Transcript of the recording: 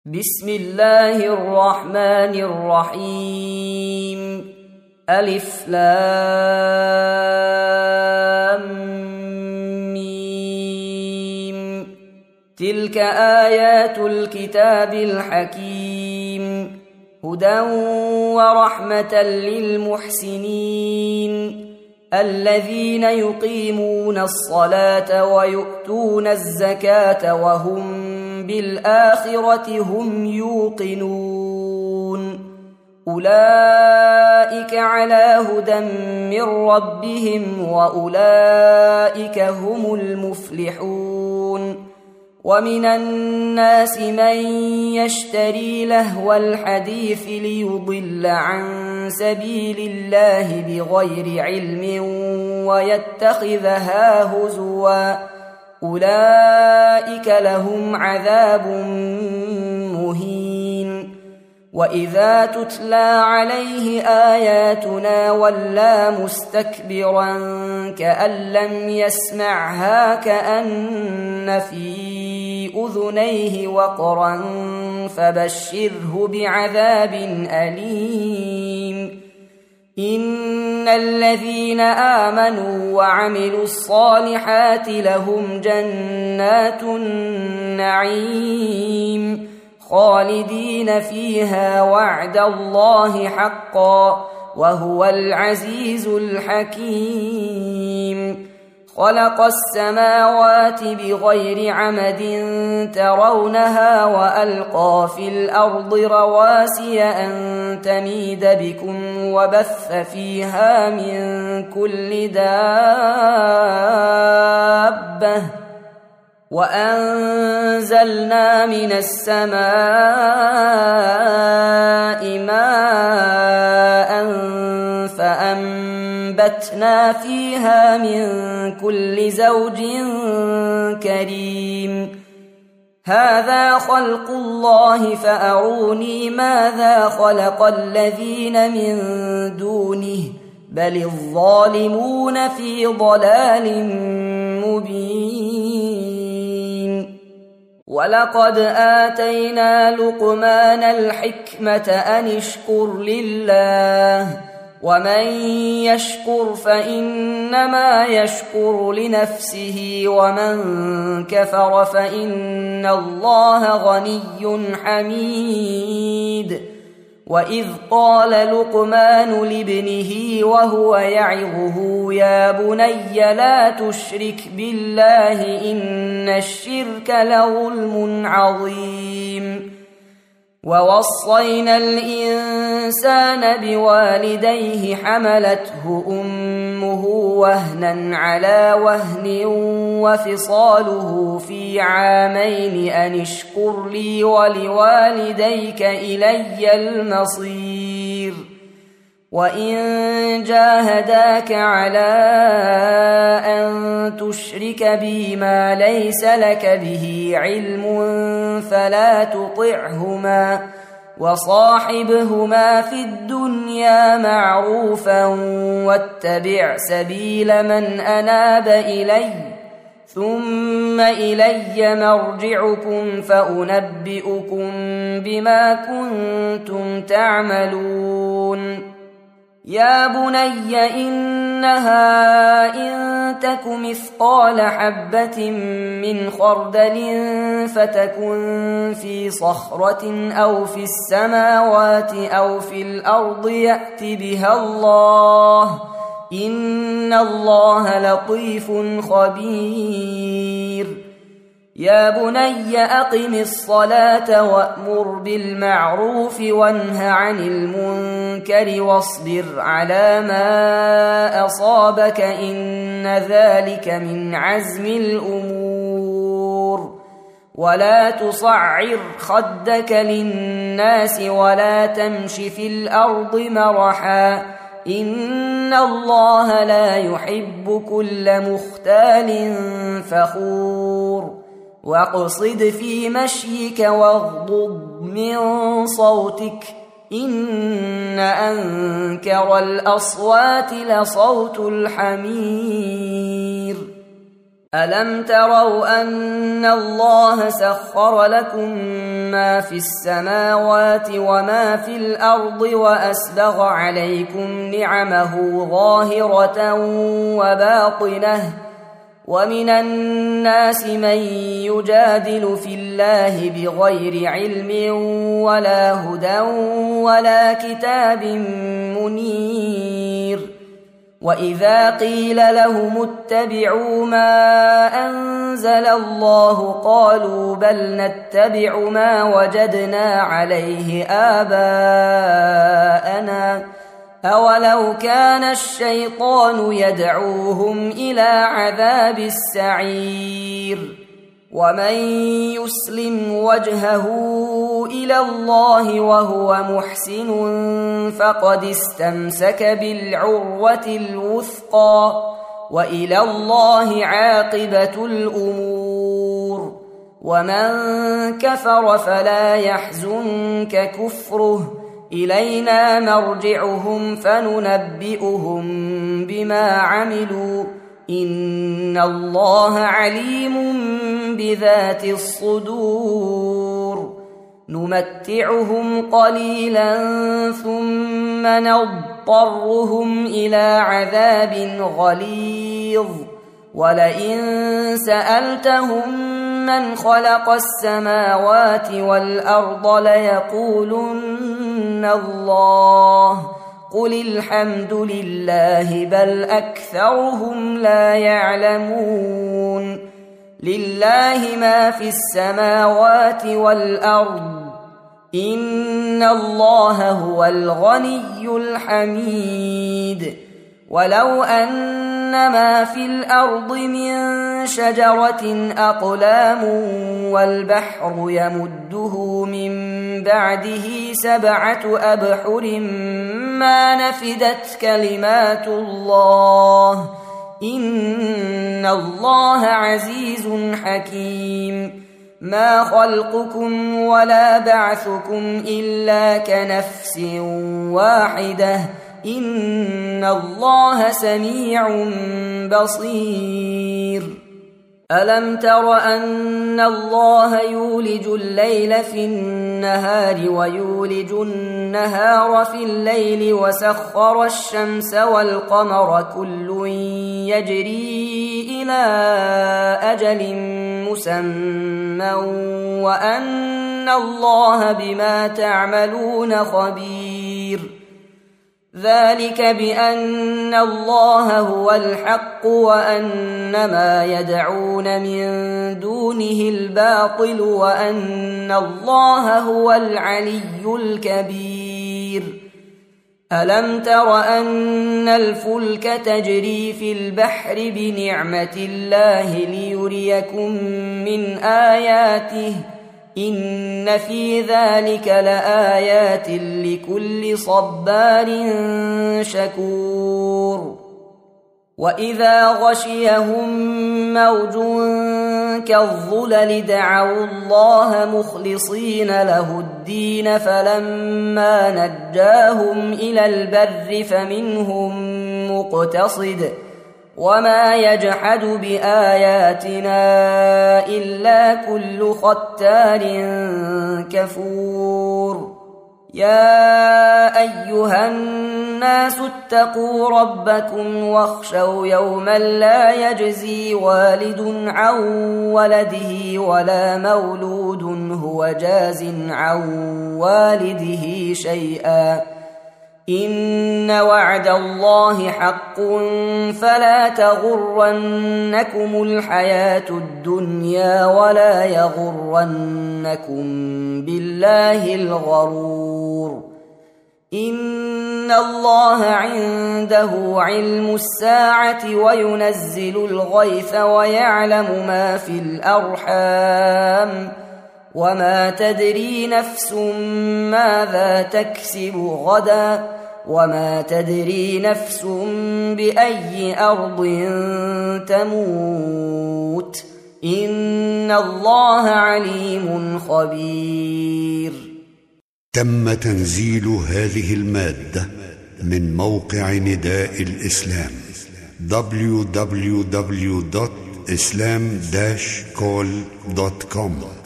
بسم الله الرحمن الرحيم. ألف لام ميم. تلك آيات الكتاب الحكيم، هدى ورحمة للمحسنين الذين يقيمون الصلاة ويؤتون الزكاة وهم بالآخرة هم يوقنون. أولئك على هدى من ربهم وأولئك هم المفلحون. ومن الناس من يشتري لهو الحديث ليضل عن سبيل الله بغير علم ويتخذها هزوا، أولئك لهم عذاب مهين. وإذا تتلى عليه آياتنا ولى مستكبرا كأن لم يسمعها كأن في أذنيه وقرا فبشره بعذاب أليم. إن الذين آمنوا وعملوا الصالحات لهم جنات النعيم خالدين فيها وعد الله حقا وهو العزيز الحكيم. خلق السماوات بغير عمد ترونها وألقى في الأرض رواسي أن تميد بكم وبث فيها من كل دابة وأنزلنا من السماء ماء فأنبتنا فيها من كل زوج كريم. هذا خلق الله فأروني ماذا خلق الذين من دونه بل الظالمون في ضلال مبين. ولقد آتينا لقمان الحكمة أن اشكر لله ومن يشكر فإنما يشكر لنفسه ومن كفر فإن الله غني حميد. وإذ قال لقمان لابنه وهو يعظه يا بني لا تشرك بالله إن الشرك لظلم عظيم. ووصينا الإنسان بوالديه حملته أمه وهنا على وهن وفصاله في عامين أن اشكر لي ولوالديك إلي المصير. وإن جاهداك على أن تشرك بي ما ليس لك به علم فلا تطعهما وصاحبهما في الدنيا معروفا واتبع سبيل من أناب إلي ثم إلي مرجعكم فأنبئكم بما كنتم تعملون. يا بني إنها إن تك مثقال حبة من خردل فتكن في صخرة أو في السماوات أو في الأرض يأت بها الله إن الله لطيف خبير. يا بني أقم الصلاة وأمر بالمعروف وانه عن المنكر واصبر على ما أصابك إن ذلك من عزم الأمور. ولا تصعر خدك للناس ولا تمش في الأرض مرحا إن الله لا يحب كل مختال فخور. واقصد في مشيك واغضض من صوتك إن أنكر الأصوات لصوت الحمير. ألم تروا أن الله سخر لكم ما في السماوات وما في الأرض وأسبغ عليكم نعمه ظاهرة وباطنة ومن الناس من يجادل في الله بغير علم ولا هدى ولا كتاب منير وإذا قيل لهم اتبعوا ما أنزل الله قالوا بل نتبع ما وجدنا عليه آباءنا أولو كان الشيطان يدعوهم إلى عذاب السعير ومن يسلم وجهه إلى الله وهو محسن فقد استمسك بالعروة الوثقى وإلى الله عاقبة الأمور ومن كفر فلا يحزنك كفره إلينا مرجعهم فننبئهم بما عملوا إن الله عليم بذات الصدور نمتعهم قليلا ثم نضطرهم إلى عذاب غليظ ولئن سألتهم من خلق السماوات والأرض ليقولن الله قل الحمد لله بل أكثرهم لا يعلمون لله ما في السماوات والأرض إن الله هو الغني الحميد ولو أن ما في الأرض من شجرة أقلام والبحر يمده من بعده 7 أبحر ما نفدت كلمات الله إن الله عزيز حكيم ما خلقكم ولا بعثكم إلا كنفس واحدة إن الله سميع بصير ألم تر أن الله يولج الليل في النهار ويولج النهار في الليل وسخر الشمس والقمر كل يجري إلى أجل مسمى وأن الله بما تعملون خبير ذلك بأن الله هو الحق وأن ما يدعون من دونه الباطل وأن الله هو العلي الكبير ألم تر أن الفلك تجري في البحر بنعمة الله ليريكم من آياته إن في ذلك لآيات لكل صبار شكور وإذا غشيهم موج كالظلل دعوا الله مخلصين له الدين فلما نجاهم إلى البر فمنهم مقتصد وما يجحد بآياتنا إلا كل ختار كفور يا أيها الناس اتقوا ربكم واخشوا يوما لا يجزي والد عن ولده ولا مولود هو جاز عن والده شيئا إن وعد الله حق فلا تغرنكم الحياة الدنيا ولا يغرنكم بالله الغرور إن الله عنده علم الساعة وينزل الغيث ويعلم ما في الأرحام وما تدري نفس ماذا تكسب غدا وما تدري نفس بأي أرض تموت إن الله عليم خبير. تم تنزيل هذه المادة من موقع نداء الإسلام www.nidaelislam islam-call.com